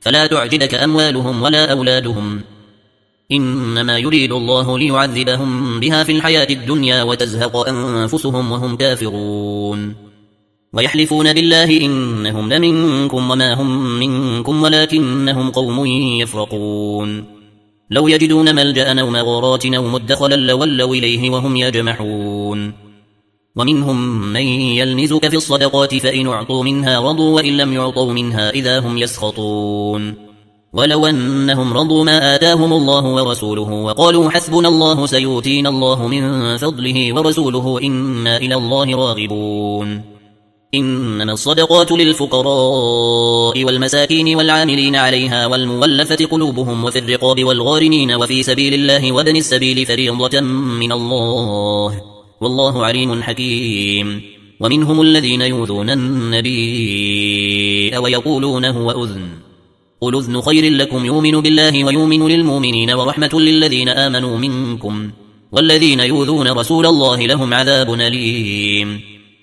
فلا تعجبك أموالهم ولا أولادهم، إنما يريد الله ليعذبهم بها في الحياة الدنيا وتزهق أنفسهم وهم كافرون. ويحلفون بالله إنهم لمنكم وما هم منكم ولكنهم قوم يفرقون. لو يجدون ملجأ أو مغارات أو مدخلا لولوا إليه وهم يجمحون. ومنهم من يلمزك في الصدقات فإن أعطوا منها رضوا وإن لم يعطوا منها إذا هم يسخطون. ولو أنهم رضوا ما آتاهم الله ورسوله وقالوا حسبنا الله سيؤتينا الله من فضله ورسوله إنا إلى الله راغبون. إنما الصدقات للفقراء والمساكين والعاملين عليها والمولفة قلوبهم وفي الرقاب والغارمين وفي سبيل الله وابن السبيل فريضة من الله والله عليم حكيم. ومنهم الذين يؤذون النبي ويقولون هو أذن قل أذن خير لكم يؤمن بالله ويؤمن للمؤمنين ورحمة للذين آمنوا منكم والذين يؤذون رسول الله لهم عذاب أليم.